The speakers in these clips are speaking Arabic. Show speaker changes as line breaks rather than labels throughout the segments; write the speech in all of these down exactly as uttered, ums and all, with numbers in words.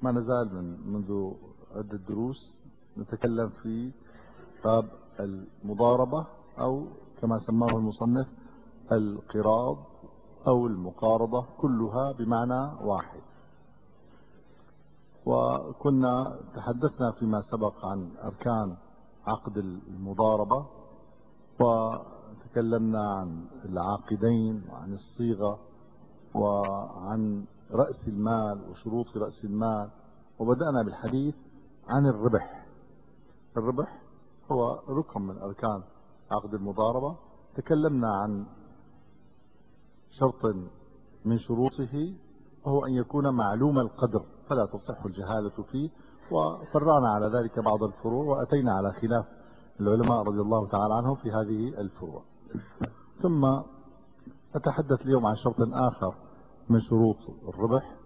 ما نزال من منذ عدة دروس نتكلم في باب المضاربة أو كما سماه المصنف القراض أو المقارضة، كلها بمعنى واحد. وكنا تحدثنا فيما سبق عن أركان عقد المضاربة، وتكلمنا عن العاقدين وعن الصيغة وعن رأس المال وشروط رأس المال، وبدأنا بالحديث عن الربح. الربح هو ركن من أركان عقد المضاربة. تكلمنا عن شرط من شروطه وهو أن يكون معلوم القدر فلا تصح الجهالة فيه، وفرعنا على ذلك بعض الفروع وأتينا على خلاف العلماء رضي الله تعالى عنهم في هذه الفروع. ثم أتحدث اليوم عن شرط آخر من شروط الربح،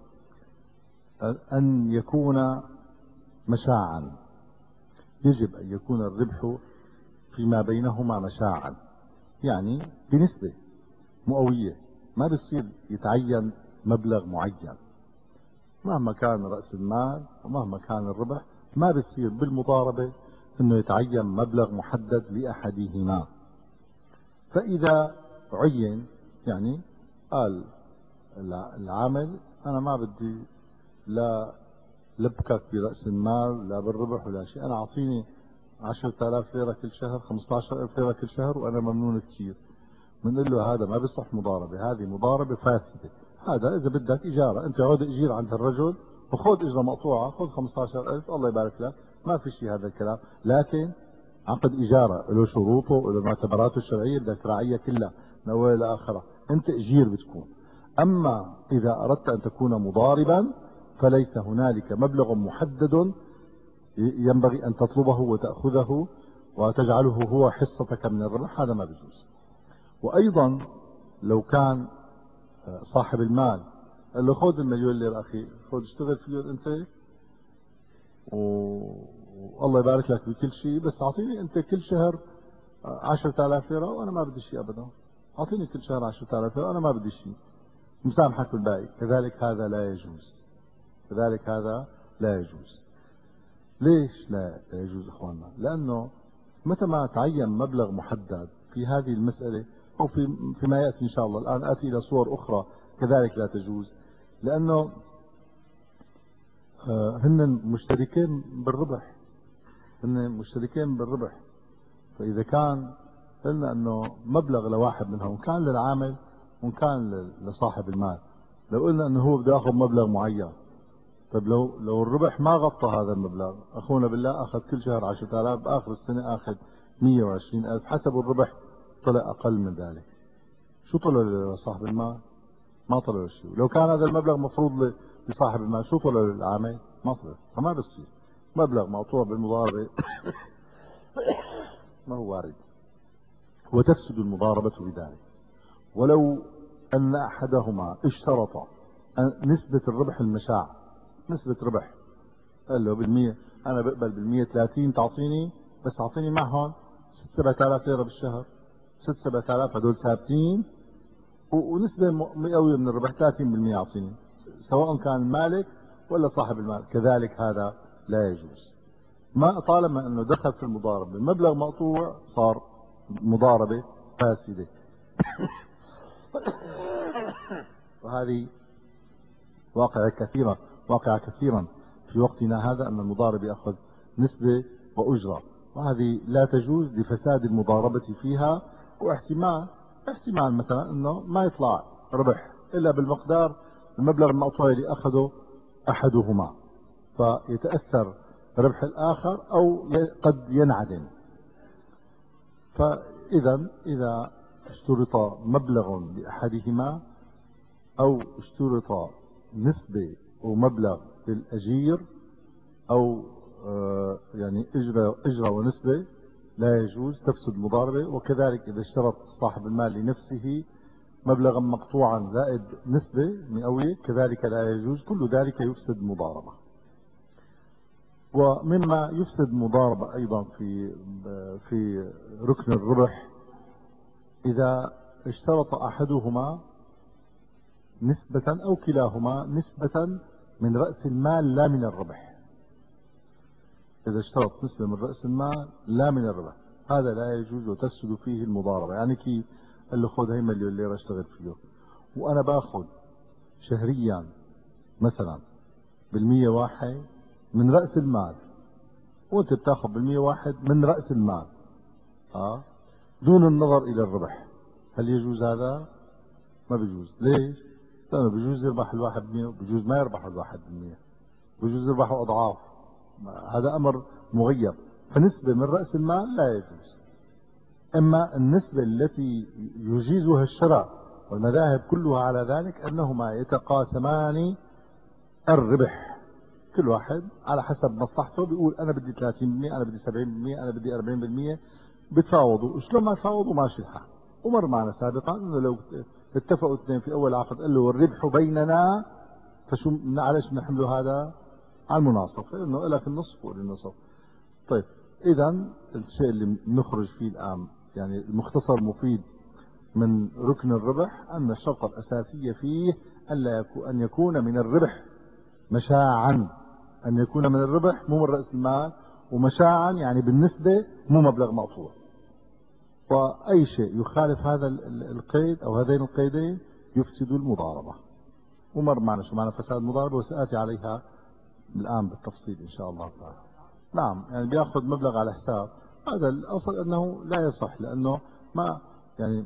أن يكون مشاعا. يجب أن يكون الربح فيما بينهما مشاعا، يعني بنسبة مئوية، ما بصير يتعين مبلغ معين مهما كان رأس المال ومهما كان الربح. ما بصير بالمضاربة انه يتعين مبلغ محدد لأحدهما. فإذا عين، يعني قال العامل أنا ما بدي لا لبكك برأس المال لا بالربح ولا شيء، أنا أعطيني عشرة آلاف ليرة كل شهر، خمسة عشر ألف ليرة كل شهر وأنا ممنون كثير. بنقول له هذا ما بيصح مضاربة، هذه مضاربة فاسدة. هذا إذا بدك إجارة، أنت عود إجير عند الرجل وخذ إجرة مقطوعة، خذ خمسة عشر ألف الله يبارك لك، ما في شيء هذا الكلام. لكن عقد إجارة له شروطه له معتبراته الشرعية، بدك راعية كلها من أولها لآخرها، أنت إجير بتكون. أما إذا أردت أن تكون مضاربا فليس هنالك مبلغ محدد ينبغي أن تطلبه وتأخذه وتجعله هو حصتك من الربح، هذا ما بيجوز. وأيضا لو كان صاحب المال قال له خذ المليون ليرة أخي، خذ اشتغل فيه أنت والله يبارك لك بكل شيء، بس أعطيني أنت كل شهر عشرة آلاف ليرة وأنا ما بدي شيء أبدا. أعطيني كل شهر عشرة آلاف ليرة وأنا ما بدي شيء، مسامحك بالباقي. كذلك هذا لا يجوز، كذلك هذا لا يجوز. ليش لا يجوز إخواننا؟ لأنه متى ما تعين مبلغ محدد في هذه المسألة أو في فيما يأتي إن شاء الله، الآن آتي إلى صور أخرى كذلك لا تجوز، لأنه هن مشتركين بالربح، هن مشتركين بالربح. فإذا كان قلنا أنه مبلغ لواحد منهم، كان للعامل وإن كان لصاحب المال، لو قلنا أنه هو بده يأخذ مبلغ معين، طيب لو لو الربح ما غطى هذا المبلغ، أخونا بالله أخذ كل شهر عشرة آلاف، بآخر السنة أخذ مئة وعشرين ألف، حسب الربح طلع أقل من ذلك، شو طلع لصاحب المال؟ ما طلع شيء. لو كان هذا المبلغ مفروض لصاحب المال، شو طلع للعامل؟ ما طلع. فما بصير مبلغ مقطوع بالمضاربة ما هو وارد، وتفسد المضاربة بذلك. ولو أن أحدهما اشترط نسبة الربح المشاع، نسبة ربح، قال له بالمية أنا بقبل بالمية ثلاثين تعطيني، بس أعطيني معهم ست سبعة آلاف ليرة بالشهر، ست سبعة آلاف هدول ثابتين ونسبة مئوية من الربح ثلاثين بالمية أعطيني، سواء كان المالك ولا صاحب المال. كذلك هذا لا يجوز. ما طالما أنه دخل في المضاربة مبلغ مقطوع صار مضاربة فاسدة. وهذه واقعة كثيرة، واقعة كثيرا في وقتنا هذا، أن المضارب يأخذ نسبة وأجرة، وهذه لا تجوز لفساد المضاربة فيها. واحتمال احتمال مثلا أنه ما يطلع ربح إلا بالمقدار المبلغ المقطوع اللي أخذه أحدهما، فيتأثر ربح الآخر أو قد ينعدم. فإذا إذا اشترط مبلغ لأحدهما أو اشترط نسبة ومبلغ للأجير أو يعني إجرة, إجرة ونسبة، لا يجوز، تفسد المضاربة. وكذلك إذا اشترط صاحب المال لنفسه مبلغا مقطوعا زائد نسبة مئوية، كذلك لا يجوز. كل ذلك يفسد المضاربة. ومما يفسد المضاربة أيضا في في ركن الربح، إذا اشترط أحدهما نسبة أو كلاهما نسبة من رأس المال لا من الربح. إذا اشترط نسبة من رأس المال لا من الربح، هذا لا يجوز وتفسد فيه المضاربة. يعني كيف؟ قال له خذ هي مليون ليرة اشتغل فيه، وأنا باخذ شهريا مثلا بالمية واحد من رأس المال، وأنت بتاخذ بالمية واحد من رأس المال، آه دون النظر إلى الربح. هل يجوز هذا؟ ما بيجوز. ليش؟ لأنه بيجوز يربح الواحد بالمية وبيجوز ما يربح الواحد بالمية، بيجوز يربحوا أضعاف. هذا أمر مغيب. فنسبة من رأس المال لا يجوز. أما النسبة التي يجيزها الشرع والمذاهب كلها على ذلك أنهما يتقاسمان الربح، كل واحد على حسب مصلحته بيقول أنا بدي ثلاثين بالمية، أنا بدي سبعين بالمية، أنا بدي أربعين بالمية، بتفاوضوا. شلون ما تفاوضوا ماشي الحال. ومر معنا سابقا انه لو اتفقوا اثنين في اول عقد قال له والربح بيننا، فشو معلش بنحمله هذا على المناصف، انه لك النصف وللنصف. طيب اذا الشيء اللي بنخرج فيه الان يعني المختصر مفيد من ركن الربح ان الشرط الاساسيه فيه الا يكون ان يكون من الربح مشاعا، ان يكون من الربح مو من راس المال، ومشاعا يعني بالنسبه مو مبلغ مقطوع. وأي شيء يخالف هذا القيد أو هذين القيدين يفسد المضاربة. ومر معنا شو معنى فساد المضاربة وسآتي عليها الآن بالتفصيل إن شاء الله تعالى. نعم، يعني بياخذ مبلغ على حساب، هذا الأصل أنه لا يصح، لأنه ما يعني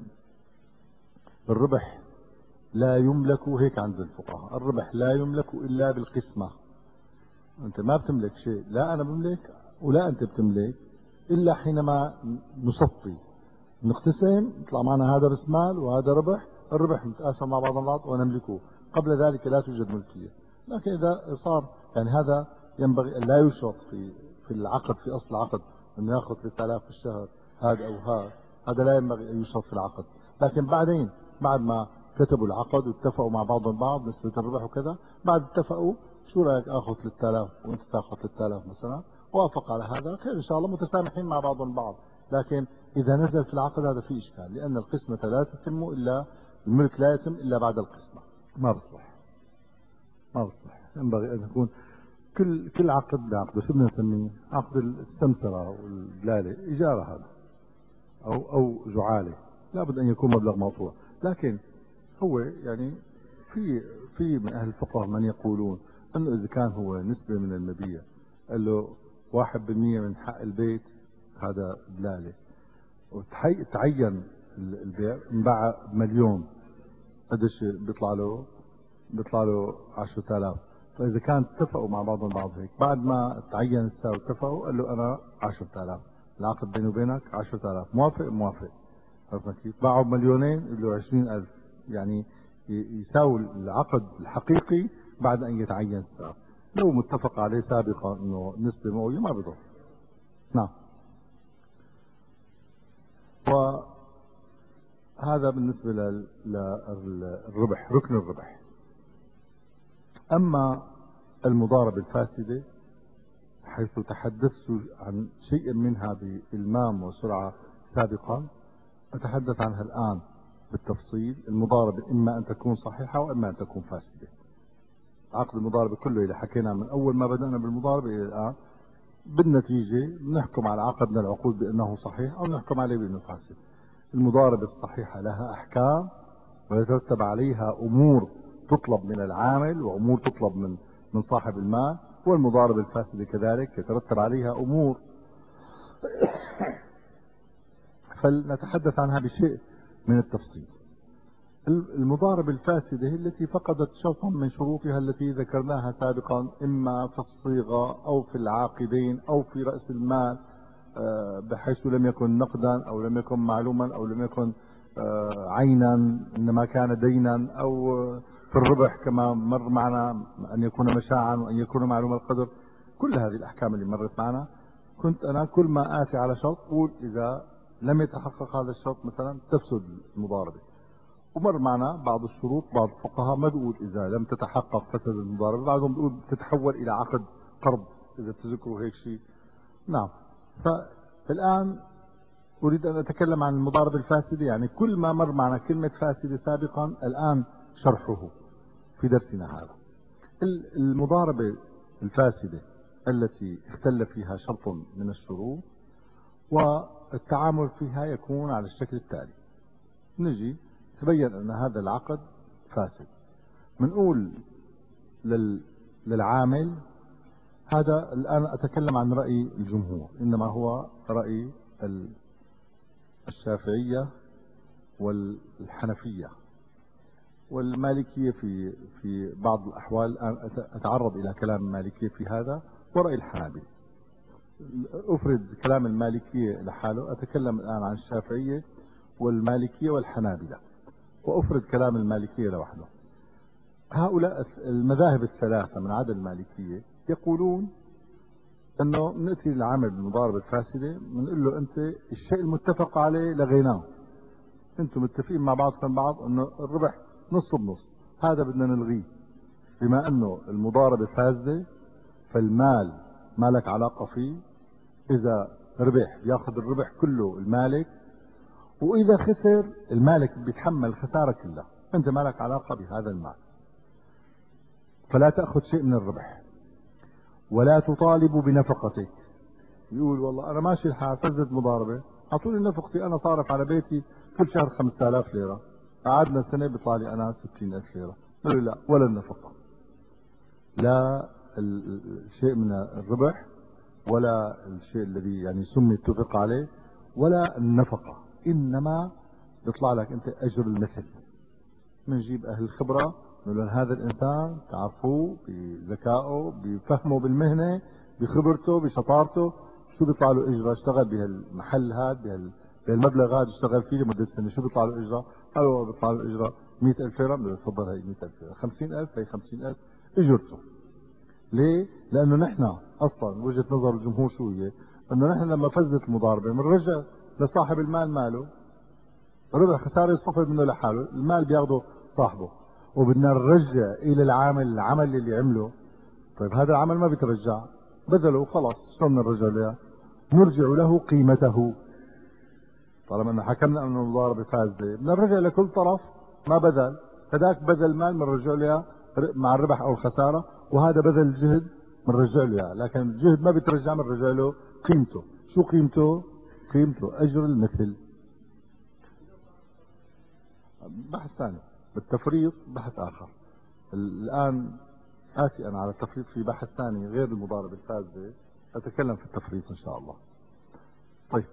الربح لا يملك، هيك عند الفقهاء الربح لا يملك إلا بالقسمة. أنت ما بتملك شيء، لا أنا بملك ولا أنت بتملك، إلا حينما نصفي نقتسم يطلع معنا هذا راس مال وهذا ربح، الربح متقاسم مع بعض البعض ونملكه. قبل ذلك لا توجد ملكيه. لكن اذا صار يعني هذا ينبغي ان لا يشرط في في العقد، في اصل العقد انه ياخذ ثلاثة آلاف في الشهر هذا او هذا، هذا لا ينبغي ان يشرط في العقد. لكن بعدين بعد ما كتبوا العقد واتفقوا مع بعضهم البعض نسبه الربح وكذا، بعد اتفقوا شو رايك اخذ ثلاثة آلاف وانت تاخذ ثلاثة آلاف مثلا، وافق على هذا خير ان شاء الله، متسامحين مع بعضهم البعض. لكن إذا نزل في العقد هذا في إشكال، لأن القسمة لا تتم إلا الملك لا يتم إلا بعد القسمة. ما بصح، ما بصح. ينبغي أن يكون كل كل عقد بعقده. شو بدنا نسميه؟ عقد السمسرة والدلالة إجارة هذا أو أو جعالة، لابد أن يكون مبلغ موضوع. لكن هو يعني في في من أهل الفقه من يقولون أنه إذا كان هو نسبة من المبيع، قال له واحد بالمية من حق البيت هذا دلالة، وتعين البيع انباع بمليون، قديش بيطلع له؟ بيطلع له عشرة آلاف. فاذا كان اتفقوا مع بعضهم بعض هيك، بعد ما تعين السعر اتفقوا قال له انا عشرة آلاف، العقد بيني وبينك عشرة آلاف، موافق؟ موافق. عرفت كيف؟ باعوا بمليونين يقول له عشرين ألف، يعني يساوي العقد الحقيقي بعد ان يتعين السعر. لو متفق عليه سابقا انه نسبه مئوية ما بضر. نعم. وهذا بالنسبة للربح، ركن الربح. أما المضاربة الفاسدة حيث تحدثت عن شيء منها بإلمام وسرعة سابقا، أتحدث عنها الآن بالتفصيل. المضاربة إما أن تكون صحيحة وإما أن تكون فاسدة. عقد المضاربة كله اللي حكينا من أول ما بدأنا بالمضاربة إلى الآن، بالنتيجة نحكم على عقد من العقود بأنه صحيح أو نحكم عليه بأنه فاسد. المضاربة الصحيحة لها أحكام ويترتب عليها أمور تطلب من العامل وأمور تطلب من من صاحب المال، والمضاربة الفاسدة كذلك يترتب عليها أمور. فلنتحدث عنها بشيء من التفصيل. المضاربة الفاسدة هي التي فقدت شرطا من شروطها التي ذكرناها سابقا، إما في الصيغة أو في العاقدين أو في رأس المال، بحيث لم يكن نقدا أو لم يكن معلوما أو لم يكن عينا إنما كان دينا، أو في الربح كما مر معنا أن يكون مشاعا وأن يكون معلوم القدر. كل هذه الأحكام اللي مرت معنا كنت أنا كل ما آتي على شرط أقول إذا لم يتحقق هذا الشرط مثلا تفسد المضاربة. ومر معنا بعض الشروط، بعض الفقهاء ما بيقول إذا لم تتحقق فسد المضاربة، بعضهم بيقول تتحول إلى عقد قرض، إذا تذكروا هيك شيء. نعم. فالآن أريد أن أتكلم عن المضاربة الفاسدة، يعني كل ما مر معنا كلمة فاسدة سابقا الآن شرحه في درسنا هذا. المضاربة الفاسدة التي اختل فيها شرط من الشروط والتعامل فيها يكون على الشكل التالي. نجي تبين أن هذا العقد فاسد، بنقول لل... للعامل، هذا الآن أتكلم عن رأي الجمهور، إنما هو رأي الشافعية والحنفية والمالكية في في بعض الأحوال. الآن أتعرض إلى كلام المالكية في هذا ورأي الحنابلة. أفرد كلام المالكية لحاله، أتكلم الآن عن الشافعية والمالكية والحنابلة، وأفرد كلام المالكية لوحده. هؤلاء المذاهب الثلاثة من عدا المالكية يقولون أنه نأتي للعامل بالمضاربة الفاسدة بنقول له أنت الشيء المتفق عليه لغيناه، أنتم متفقين مع بعضكم بعض أنه الربح نص بنص، هذا بدنا نلغيه. بما أنه المضاربة فاسدة فالمال ما لك علاقة فيه، إذا ربح بياخذ الربح كله المالك، وإذا خسر المالك بيتحمل الخسارة كلها، أنت ما لك علاقة بهذا المال، فلا تأخذ شيء من الربح ولا تطالب بنفقتك. يقول والله أنا ماشي الحال فزت مضاربة، أعطوني نفقتي، أنا صارف على بيتي كل شهر خمسة آلاف ليرة، قعدنا سنة بيطلع لي أنا ستين ألف ليرة. يقول لا، ولا النفقة، لا الشيء من الربح ولا الشيء الذي يعني سمي اتفق عليه ولا النفقة، إنما بيطلع لك أنت أجر المثل. بنجيب أهل الخبرة نقول لهم هذا الإنسان تعرفوه بذكائه بفهمه بالمهنة بخبرته بشطارته، شو بيطلع له إجرة؟ اشتغل بهالمحل هذا بهالمبلغ هذا، اشتغل فيه لمدة سنة، شو بيطلع له إجرة؟ قالوا بيطلع له إجرة مئة ألف ليرة. بدنا تفضل هي مئة ألف ليرة، خمسين ألف هي خمسين ألف إجرته. ليه؟ لأنه نحن أصلا وجهة نظر الجمهور شو هي؟ أنه نحن لما فزت المضاربة بنرجع لصاحب المال ماله، ربح خسارة يصفر منه لحاله، المال بياخده صاحبه، وبدنا نرجع إلى العامل العمل اللي عمله. طيب هذا العمل ما بيترجع، بذله خلاص، شلون نرجع له؟ نرجع له قيمته. طالما أنه حكمنا أنه المضاربة فاسدة بدنا نرجع لكل طرف ما بذل، هذاك بذل مال بنرجع له مع الربح أو الخسارة، وهذا بذل جهد بنرجع له، لكن الجهد ما بيترجع، بنرجع له قيمته. شو قيمته؟ قيمته أجر المثل. بحث ثاني، بالتفريط بحث آخر. الآن آتي أنا على التفريط في بحث ثاني غير المضاربة الفاسدة، أتكلم في التفريط إن شاء الله. طيب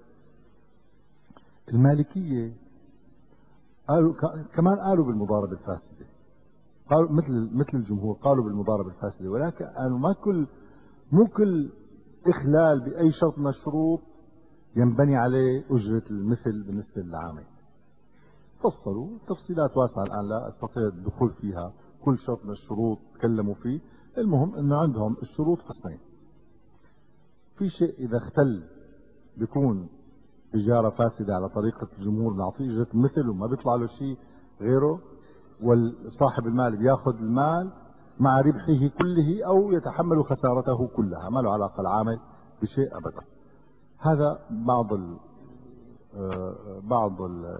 المالكية قالوا كمان قالوا بالمضاربة الفاسدة، قالوا مثل مثل الجمهور قالوا بالمضاربة الفاسدة، ولكن قالوا ما كل مو كل إخلال بأي شرط من الشروط ينبني عليه أجرة المثل بالنسبة للعامل. فصلوا تفصيلات واسعة الآن لا أستطيع الدخول فيها، كل شرط من الشروط تكلموا فيه. المهم أنه عندهم الشروط قسمين، في شيء إذا اختل بيكون إجارة فاسدة على طريقة الجمهور، بنعطيه إجرة مثل وما بيطلع له شيء غيره، والصاحب المال بياخذ المال مع ربحه كله أو يتحمل خسارته كلها، ما له علاقة العامل بشيء أبدا. هذا بعض ال بعض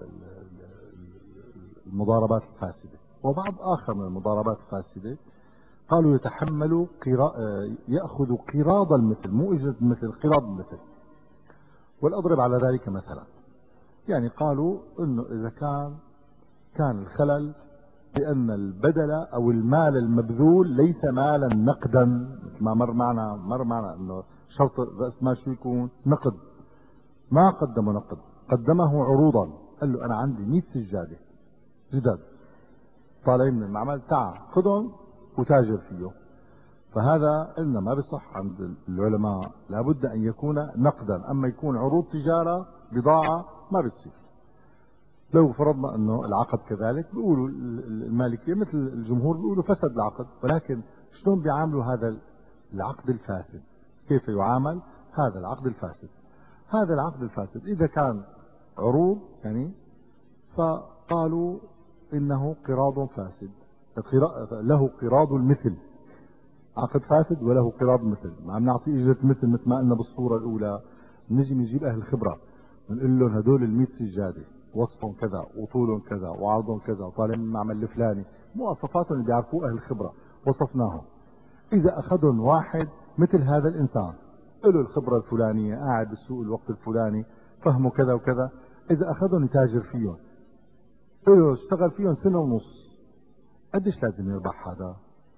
المضاربات الفاسدة. وبعض آخر من المضاربات الفاسدة قالوا يتحمل قرا... يأخذ قراض المثل، مو إجرة المثل، قراض المثل. والأضرب على ذلك مثلا، يعني قالوا أنه إذا كان كان الخلل بأن البدل أو المال المبذول ليس مالا نقدا، مثل ما مر معنا مر معنا أنه شرط رأس مال شو يكون؟ نقد. ما قدمه نقد، قدمه عروضا. قال له أنا عندي مئة سجادة جداد طالعين من المعمل، تعال خذهم وتاجر فيه. فهذا قلنا ما بصح عند العلماء، لابد أن يكون نقدا. أما يكون عروض تجارة بضاعة ما بيصير. لو فرضنا أنه العقد كذلك، بيقولوا المالكية مثل الجمهور بيقولوا فسد العقد، ولكن شلون بيعاملوا هذا العقد الفاسد؟ كيف يعامل هذا العقد الفاسد؟ هذا العقد الفاسد إذا كان عروض يعني فقالوا إنه قراض فاسد، له قراض المثل. عقد فاسد وله قراض مثل، ما عم نعطيه اجرة مثل مثل ما قلنا بالصورة الأولى. نجي بنجيب أهل الخبرة بنقول لهم هدول ال مئة سجادة وصفهم كذا وطولهم كذا وعرضهم كذا وطالعين من المعمل الفلاني، مواصفاتهم اللي بيعرفوها أهل الخبرة، وصفناهم. إذا أخذهم واحد مثل هذا الإنسان له الخبرة الفلانية، قاعد بالسوق الوقت الفلاني، فهمه كذا وكذا، إذا أخذهم يتاجر فيهم، له اشتغل فيهم سنة ونص، قديش لازم يربح هذا؟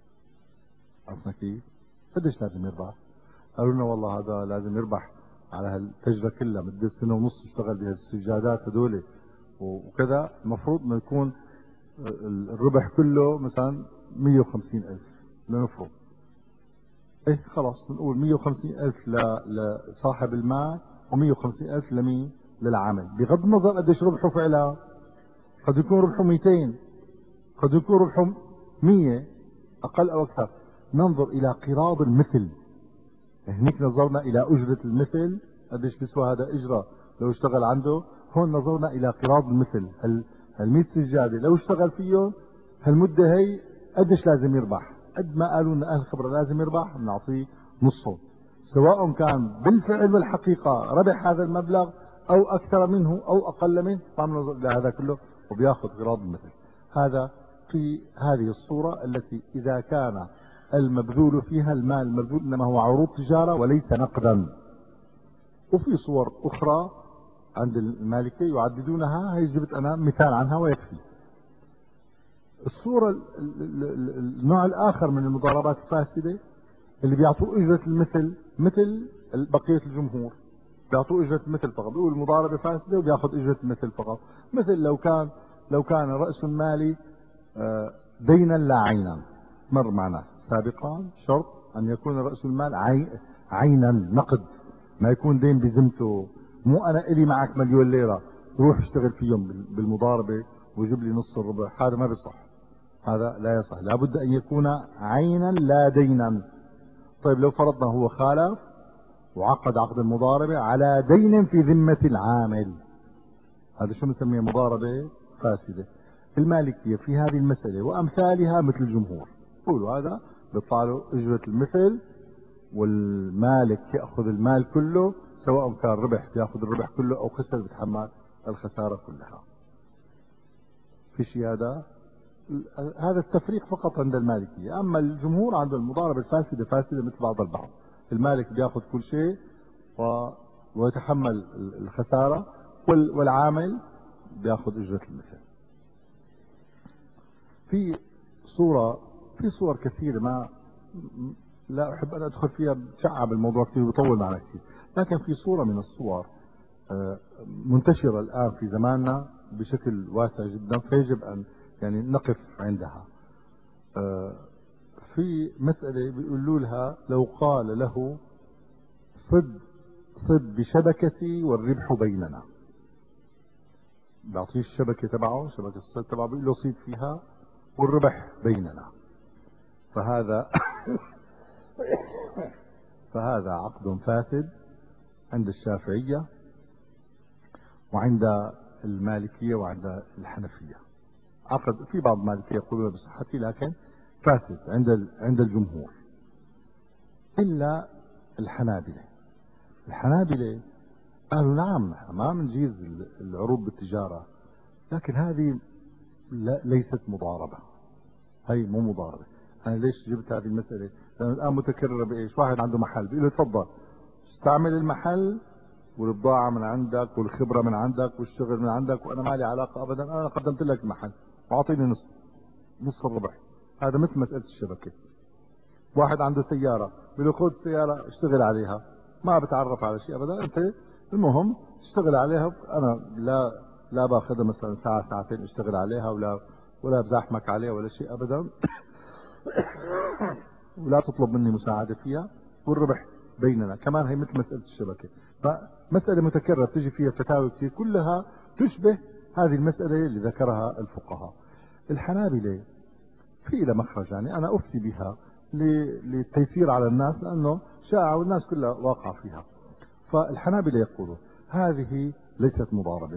عرفنا كيف؟ قديش لازم يربح؟ قالوا لنا والله هذا لازم يربح على هالتجربة كلها مدة سنة ونص اشتغل بهالسجادات هذول وكذا، المفروض انه يكون الربح كله مثلا مية وخمسين ألف لنفرض. ايه خلاص بنقول مية وخمسين ألف لصاحب المال ومية وخمسين ألف لمين؟ للعامل، بغض النظر قديش ربحوا فعلا. قد يكون ربحوا مئتين، قد يكون ربحوا مية، أقل أو أكثر. ننظر إلى قراض المثل، هنيك نظرنا إلى أجرة المثل قديش بيسوى هذا إجرة لو اشتغل عنده. هون نظرنا إلى قراض المثل، هل هالمئة سجادة لو اشتغل فيهم هالمدة هي قديش لازم يربح؟ قد ما قالوا لنا أهل الخبرة لازم يربح بنعطيه نصه، سواء كان بالفعل والحقيقة ربح هذا المبلغ أو أكثر منه أو أقل منه، ما بننظر إلى هذا كله وبياخذ قراض المثل. هذا في هذه الصورة التي إذا كان المبذول فيها المال المبذول إنما هو عروض تجارة وليس نقدا. وفي صور أخرى عند المالكية يعددونها، هي جبت أنا مثال عنها ويكفي. الصورة النوع الآخر من المضاربات الفاسدة اللي بيعطوا أجرة المثل مثل بقية الجمهور، بيعطوا أجرة المثل فقط، بيقول المضاربة فاسدة وبياخذ أجرة المثل فقط. مثل لو كان لو كان رأس المال دينا لا عينا، مر معنا سابقا شرط أن يكون رأس المال عي... عينا نقد، ما يكون دين بذمته. مو أنا إلي معك مليون ليرة روح اشتغل فيهم بالمضاربة وجيب لي نص الربع، هذا ما بيصح، هذا لا يصح، لابد أن يكون عينا لا دينا. طيب لو فرضنا هو خالف وعقد عقد المضاربة على دين في ذمة العامل، هذا شو بنسميه؟ مضاربة فاسدة. المالكية في هذه المسألة وأمثالها مثل الجمهور، يقولوا هذا بيطلع له أجرة المثل والمالك يأخذ المال كله، سواء كان ربح بياخذ الربح كله أو خسر بيتحمل الخسارة كلها. في شيء هذا هذا التفريق فقط عند المالكية. أما الجمهور عنده المضاربة الفاسدة فاسدة مثل بعض البعض، المالك بياخذ كل شيء و... ويتحمل الخسارة، والعامل بياخذ أجرة المثل. في صورة في صور كثيرة ما لا أحب أن أدخل فيها، بتشعب الموضوع كثير وبيطول معنا كثير، لكن في صورة من الصور منتشرة الآن في زماننا بشكل واسع جدا، فيجب أن يعني نقف عندها. في مسألة بيقولوا لها لو قال له صد صد بشبكتي والربح بيننا، بيعطيه الشبكة تبعه، شبكة الصيد تبعه، بيقول له صيد فيها والربح بيننا، فهذا فهذا عقد فاسد عند الشافعية وعند المالكية وعند الحنفية. عقد في بعض المالكية يقولون بصحته لكن فاسد عند عند الجمهور، إلا الحنابلة. الحنابلة قالوا نعم نحن ما بنجيز العروض بالتجارة، لكن هذه ليست مضاربة، هي مو مضاربة. أنا ليش جبت هذه المسألة؟ لأن الآن متكررة بإيش؟ واحد عنده محل بيقول له تفضل استعمل المحل والبضاعة من عندك والخبرة من عندك والشغل من عندك وأنا ما لي علاقة أبدا، أنا قدمت لك المحل وأعطيني نص نص الربح. هذا مثل مسألة الشبكة. واحد عنده سيارة بيقول له خذ السيارة اشتغل عليها، ما بتعرف على شيء أبدا، أنت المهم اشتغل عليها، أنا لا لا باخذها مثلا ساعة ساعتين اشتغل عليها ولا ولا بزاحمك عليها ولا شيء أبدا ولا تطلب مني مساعدة فيها، والربح بيننا. كمان هي مثل مسألة الشبكة، فمسألة متكررة تجي فيها فتاوى كثير كلها تشبه هذه المسألة اللي ذكرها الفقهاء. الحنابلة في إلى مخرج، يعني أنا أفتي بها للتيسير على الناس لأنه شائعة والناس كلها واقعة فيها. فالحنابلة يقولوا هذه ليست مضاربة،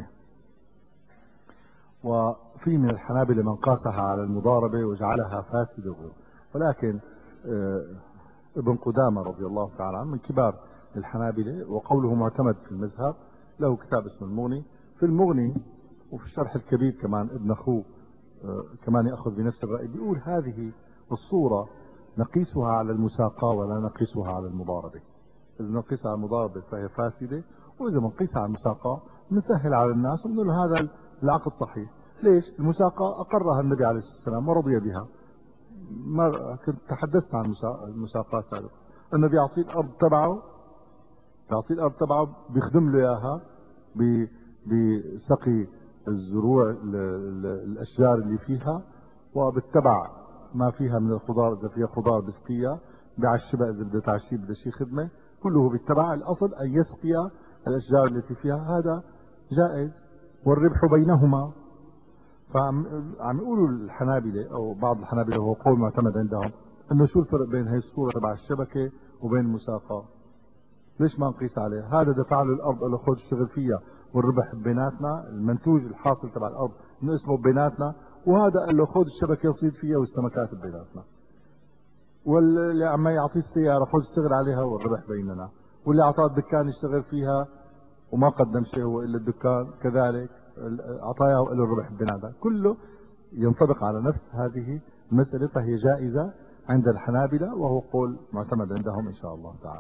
وفي من الحنابلة من قاسها على المضاربة وجعلها فاسدة، ولكن ابن قدامة رضي الله تعالى عنه من كبار الحنابلة وقوله معتمد في المذهب، له كتاب اسمه المغني. في المغني وفي الشرح الكبير كمان ابن أخوه كمان يأخذ بنفس الرأي، بيقول هذه الصورة نقيسها على المساقاة ولا نقيسها على المضاربة. إذا نقيسها على المضاربة فهي فاسدة، وإذا بنقيسها على المساقاة بنسهل على الناس وبنقول هذا العقد صحيح. ليش؟ المساقاة أقرها النبي عليه الصلاة والسلام ورضي بها. ما كنت تحدثت عن المساقاة سابقا، انه بيعطيه الارض تبعه، بيعطيه الارض تبعه بيخدم له اياها بسقي الزروع الاشجار اللي فيها، وبالتبع ما فيها من الخضار، اذا فيها خضار بسقيها، بعشبها اذا بده تعشيب بده شيء خدمه، كله بالتبع. الاصل ان يسقي الاشجار التي فيها، هذا جائز، والربح بينهما. فعم عم يقولوا الحنابلة او بعض الحنابلة، وهو قول معتمد عندهم، انه شو الفرق بين هي الصورة تبع الشبكة وبين المساقاة؟ ليش ما نقيس عليه؟ هذا دفع له الارض قال له خذ اشتغل فيها والربح بيناتنا، المنتوج الحاصل تبع الارض نقسمه بيناتنا، وهذا قال له خذ الشبكة يصيد فيها والسمكات بيناتنا. واللي عم يعطيه السيارة خذ اشتغل عليها والربح بيننا، واللي اعطاه الدكان يشتغل فيها وما قدم شيء هو الا الدكان كذلك اعطاه وقال له الربح بيناتنا، كله ينطبق على نفس هذه المسألة. فهي جائزة عند الحنابلة، وهو قول معتمد عندهم إن شاء الله تعالى.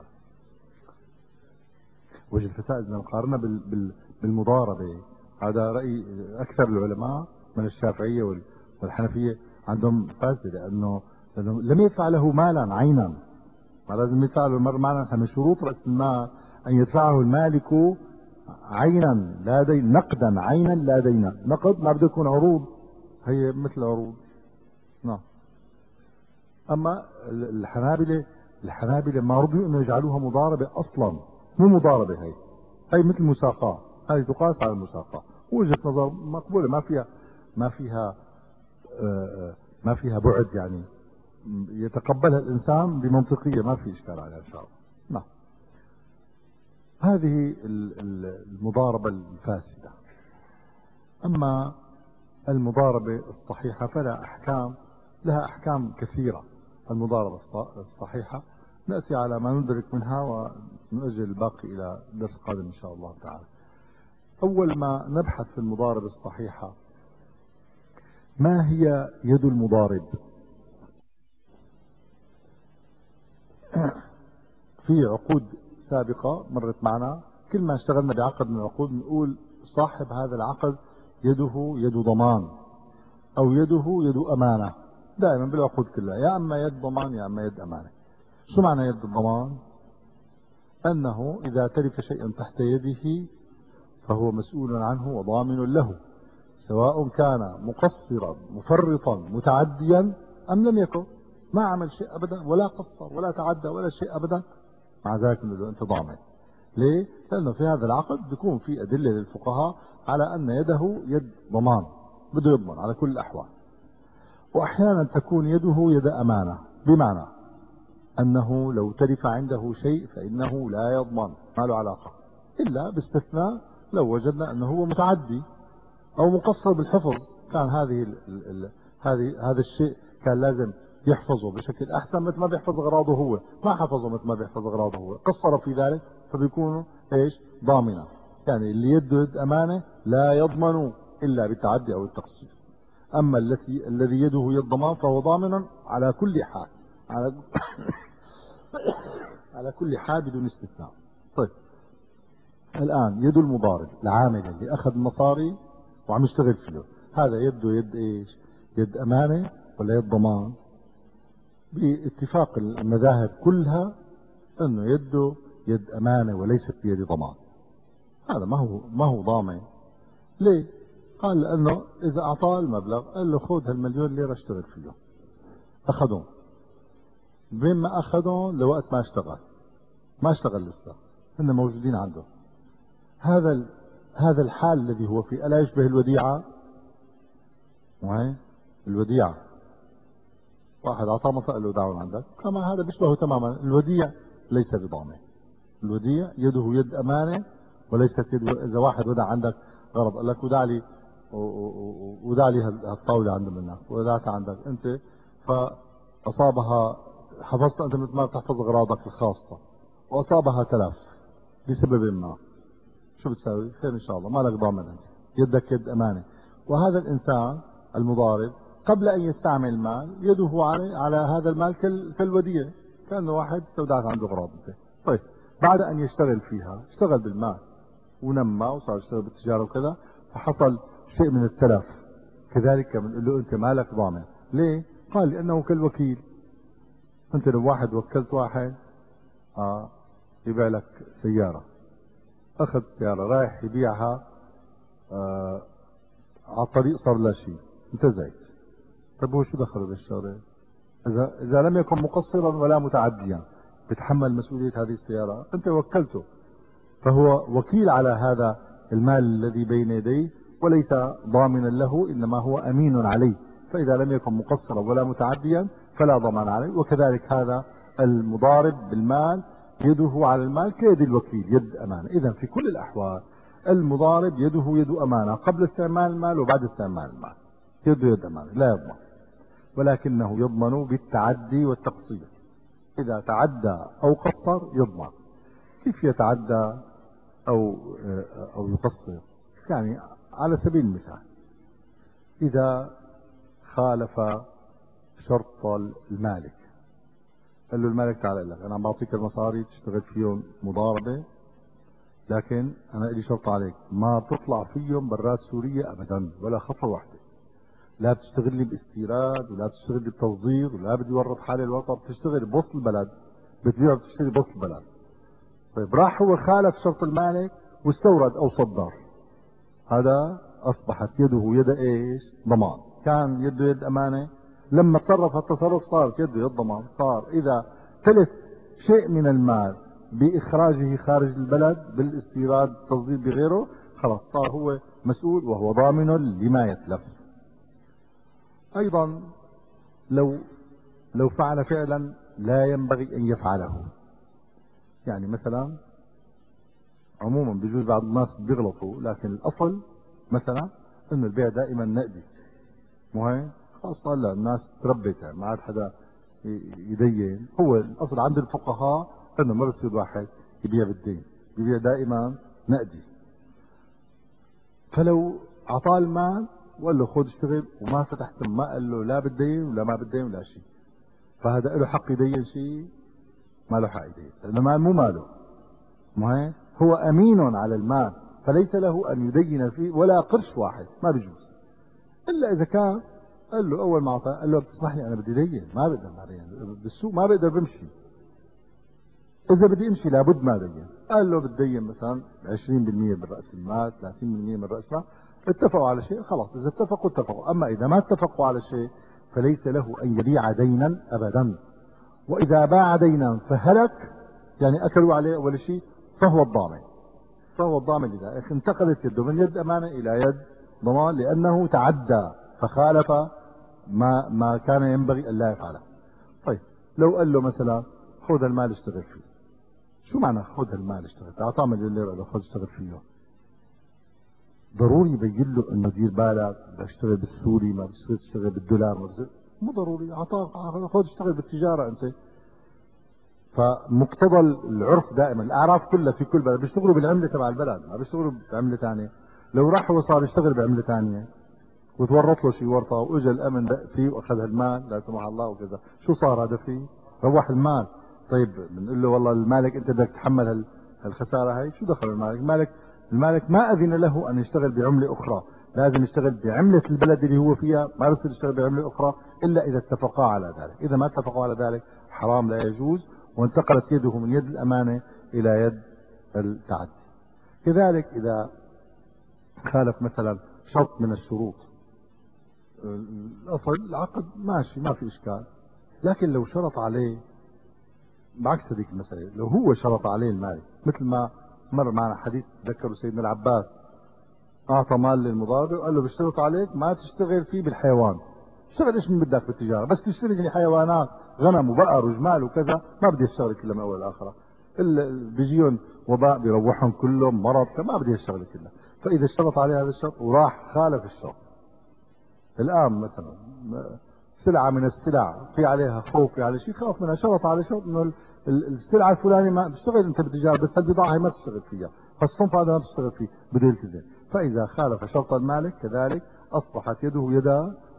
وجه الفساد إذا مقارنة بالمضاربة، هذا رأي أكثر العلماء من الشافعية والحنفية عندهم فاسدة، لأنه لأنه لم يدفع له مالا عينا، ما لازم يدفع له المال مالا. من شروط رأس المال أن يدفعه المالك عينا لا دين، نقدا عينا لا دينا. نقد ما بده يكون عروض، هي مثل عروض. نعم. اما الحنابلة الحنابلة ما رضوا انه يجعلوها مضاربة اصلا، مو مضاربة، هي هي مثل مساقاة، هذه تقاس على المساقاة. وجهة نظر مقبولة، ما فيها ما فيها آه ما فيها بعد، يعني يتقبلها الانسان بمنطقية، ما في اشكال عليها ان شاء الله. نعم. هذه المضاربة الفاسدة. اما المضاربة الصحيحة فلها أحكام، لها أحكام كثيرة. المضاربة الصحيحة نأتي على ما ندرك منها ونؤجل الباقي إلى درس قادم إن شاء الله تعالى. أول ما نبحث في المضاربة الصحيحة، ما هي يد المضارب؟ في عقود سابقة مرت معنا، كل ما اشتغلنا بعقد من العقود نقول صاحب هذا العقد يده يد ضمان، او يده يد امانة. دائما بالعقود كلها يا اما يد ضمان يا اما يد امانة. شو معنى يد الضمان؟ انه اذا تلف شيء تحت يده فهو مسؤول عنه وضامن له، سواء كان مقصرا مفرطا متعديا ام لم يكن، ما عمل شيء ابدا ولا قصر ولا تعدى ولا شيء ابدا، مع ذلك انه انت ضامن. ليه؟ لانه في هذا العقد بيكون في ادله للفقهاء على ان يده يد ضمان، بده يضمن على كل الاحوال. واحيانا تكون يده يد امانه، بمعنى انه لو تلف عنده شيء فانه لا يضمن، ما له علاقه، الا باستثناء لو وجدنا انه هو متعدي او مقصر بالحفظ، كان هذه ال ال هذه هذا الشيء كان لازم يحفظه بشكل احسن مثل ما بيحفظ اغراضه هو، ما حفظه مثل ما بيحفظ اغراضه هو، قصر في ذلك، فبيكونوا ايش؟ ضامنا. يعني اللي يده يد امانه لا يضمن الا بالتعدي او التقصير. اما التي الذي يده يد ضمان فهو ضامن على كل حال، على على كل حال بدون استثناء. طيب الان يد المضارب العامل اللي اخذ مصاري وعم يشتغل فيه، هذا يده يد ايش؟ يد امانه ولا يد ضمان؟ باتفاق المذاهب كلها انه يده يد امانه وليست بيد ضمان. هذا ما هو ما هو ضامن. ليه؟ قال لانه اذا اعطاه المبلغ قال له خذ هالمليون ليره اشتغل فيه، اخذهم. بين ما اخذهم لوقت ما اشتغل، ما اشتغل لسه، هن موجودين عنده. هذا ال... هذا الحال الذي هو فيه الا يشبه الوديعه؟ وهي الوديعه، واحد اعطاه مصاري قال له دعوا عندك، كما هذا بيشبهه تماما. الوديع ليس بضامن، الوديع يده يد امانه وليست يد. اذا واحد ودع عندك غرض قال لك ودع لي ودع لي هالطاوله عند منك، ودعتها عندك انت فاصابها، حفظت انت مثل ما بتحفظ اغراضك الخاصه، واصابها تلف بسبب ما، شو بتساوي؟ خير ان شاء الله، ما لك ضامن، يدك يد امانه. وهذا الانسان المضارب قبل أن يستعمل المال يده على على هذا المال كالوديعة، كأنه واحد استودعت عنده أغراض. طيب بعد أن يشتغل فيها، اشتغل بالمال ونمى وصار يشتغل بالتجارة وكذا، فحصل شيء من التلف، كذلك بنقول له أنت مالك ضامن. ليه؟ قال لأنه كالوكيل. أنت لو واحد وكلت واحد آه يبيع لك سيارة، أخذ السيارة رايح يبيعها آه على الطريق صار لا شيء، انتزعت. طيب هو شو دخله بالشغله؟ اذا اذا لم يكن مقصرا ولا متعديا بتحمل مسؤوليه هذه السياره، انت وكلته، فهو وكيل على هذا المال الذي بين يديه وليس ضامنا له، انما هو امين عليه. فاذا لم يكن مقصرا ولا متعديا فلا ضمان عليه. وكذلك هذا المضارب بالمال يده على المال كيد الوكيل، يد امانه. اذا في كل الاحوال المضارب يده يد امانه، قبل استعمال المال وبعد استعمال المال يده يد امانه، لا يضمن، ولكنه يضمن بالتعدي والتقصير. إذا تعدى أو قصر يضمن. كيف يتعدى أو أو يقصر؟ يعني على سبيل المثال، إذا خالف شرط المالك، قال له المالك تعال لك أنا عم بعطيك المصاري تشتغل فيهم مضاربة، لكن أنا لي شرط عليك، ما بتطلع فيهم برات سوريا أبدا ولا خطوة واحدة، لا بتشتغل لي باستيراد ولا بتشتغل لي بتصدير ولا بدي ورط حالي الوطن، بتشتغل بوسط البلد، بتبيع وبتشتري بوسط البلد. طيب راح هو خالف شرط المالك واستورد او صدر، هذا اصبحت يده يد ايش؟ ضمان. كان يده يد امانه، لما تصرف التصرف صارت يده يد ضمان. صار اذا تلف شيء من المال باخراجه خارج البلد بالاستيراد التصدير بغيره، خلاص صار هو مسؤول وهو ضامن لما يتلف. ايضا لو لو فعل فعلا لا ينبغي ان يفعله، يعني مثلا عموما بجوز بعض الناس بيغلطوا، لكن الاصل مثلا انه البيع دائما نقدي، مو هيك؟ خاصة هلا الناس تربت، يعني ما عاد حدا يدين. هو الاصل عند الفقهاء انه ما بصير واحد يبيع بالدين، يبيع دائما نقدي. فلو اعطاه المال وقال له خذ اشتغل وما فتحت، ما قال له لا بالدين ولا ما بالدين ولا شيء، فهذا له حق يدين شيء؟ ما له حق يدين، لأن المال مو ماله، مو هيك؟ هو أمين على المال، فليس له أن يدين فيه ولا قرش واحد، ما بيجوز. إلا إذا كان قال له أول ما أعطاه قال له بتسمح لي أنا بدي دين، ما بقدر ما دين بالسوق، ما بقدر بمشي، إذا بدي أمشي لابد ما دين. قال له بتدين مثلا عشرين بالمئة من رأس المال، ثلاثين بالمئة من رأس المال، اتفقوا على شيء خلاص، إذا اتفقوا اتفقوا. أما إذا ما اتفقوا على شيء فليس له أن يبيع دينا أبدا. وإذا باع دينا فهلك، يعني أكلوا عليه أول شيء، فهو الضامن، فهو الضامن إذا انتقلت يده من يد أمانة إلى يد ضمان، لأنه تعدى فخالف ما ما كان ينبغي أن لا يفعله. طيب لو قال له مثلا خذ المال اشتغل فيه، شو معنى خذ المال اشتغل فيه؟ أعطاه مليون ليرة قال له خذ اشتغل فيه، ضروري يبين له انه دير بالك بدك تشتغل بالسوري، ما بتصير تشتغل بالدولار، ما بتصير، مو ضروري، اعطاه خذ اشتغل بالتجاره انت. فمقتضى العرف دائما، الاعراف كلها في كل بلد بيشتغلوا بالعمله تبع البلد، ما بيشتغلوا بعمله ثانيه. لو راح هو صار يشتغل بعمله ثانيه وتورط له شيء ورطه واجى الامن دق فيه واخذ المال لا سمح الله وكذا، شو صار هذا فيه؟ روح المال. طيب بنقول له والله المالك انت بدك تتحمل هالخساره هاي، شو دخل المالك؟ المالك المالك ما اذن له ان يشتغل بعمله اخرى، لازم يشتغل بعمله البلد اللي هو فيها، ما بصير يشتغل بعمله اخرى الا اذا اتفقا على ذلك. اذا ما اتفقوا على ذلك حرام، لا يجوز، وانتقلت يده من يد الامانه الى يد التعدي. كذلك اذا خالف مثلا شرط من الشروط، الاصل العقد ماشي ما في اشكال، لكن لو شرط عليه بعكس هذيك المسألة، لو هو شرط عليه المال، مثل ما مر معنا حديث تذكروا سيدنا العباس اعطى مال للمضارب وقال له بشترط عليك ما تشتغل فيه بالحيوان، اشتغل ايش من بدك بالتجاره، بس تشتري لي حيوانات غنم وبقر وجمال وكذا، ما بدي اشتغل كلها من اول لاخره، بيجيهم وباء بيروحهم كلهم، مرض، ما بدي اشتغل كلها. فاذا اشترط عليه هذا الشرط وراح خالف الشرط، الان مثلا سلعه من السلع في عليها خوف، في على شيء خاف منها، شرط على شرط انه السلعه الفلانيه ما بتشتغل انت بالتجاره، بس البضاعه هي ما بتشتغل فيها، فالصنف هذا ما بتشتغل فيه، بده يلتزم. فاذا خالف شرط المالك كذلك اصبحت يده يد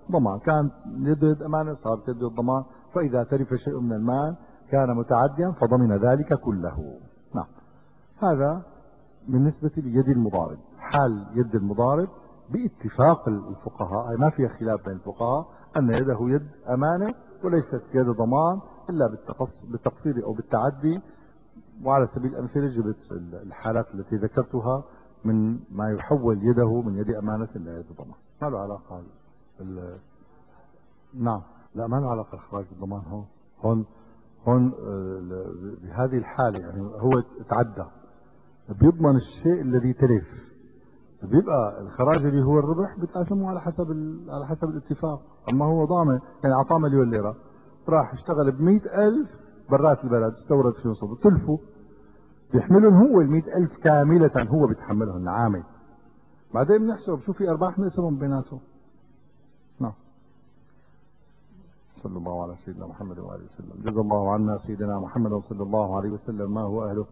ضمان، كانت يده يد أمانة صارت يده الضمان، فإذا تلف شيء من المال كان متعديا فضمن ذلك كله. نعم. هذا بالنسبة ليد المضارب. حال يد المضارب باتفاق الفقهاء، ما فيها خلاف بين الفقهاء أن يده يد أمانة وليست يد ضمان إلا بالتقصير أو بالتعدي. وعلى سبيل الأمثلة جبت الحالات التي ذكرتها من ما يحول يده من يد أمانة إلى يد ضمان. ما له علاقة ال... نعم، لا ما له علاقة إخراج الضمان. هون هون هون بهذه الحالة يعني هو تعدى، بيضمن الشيء الذي تلف، بيبقى الخراج اللي هو الربح بتقاسمه على حسب ال... على حسب الاتفاق. اما هو ضامن، يعني اعطاه مليون ليره، راح اشتغل بمئة ألف برات البلد، استورد فيهم صدر تلفوا، بيحملهم هو المئة ألف كاملة، هو بيتحملهم العامل، بعدين بنحسب شو في ارباح بنقسمهم بيناتهم. نعم. صلى الله على سيدنا محمد وآله وسلم. جزا الله عنا سيدنا محمد صلى الله عليه وسلم ما هو أهله.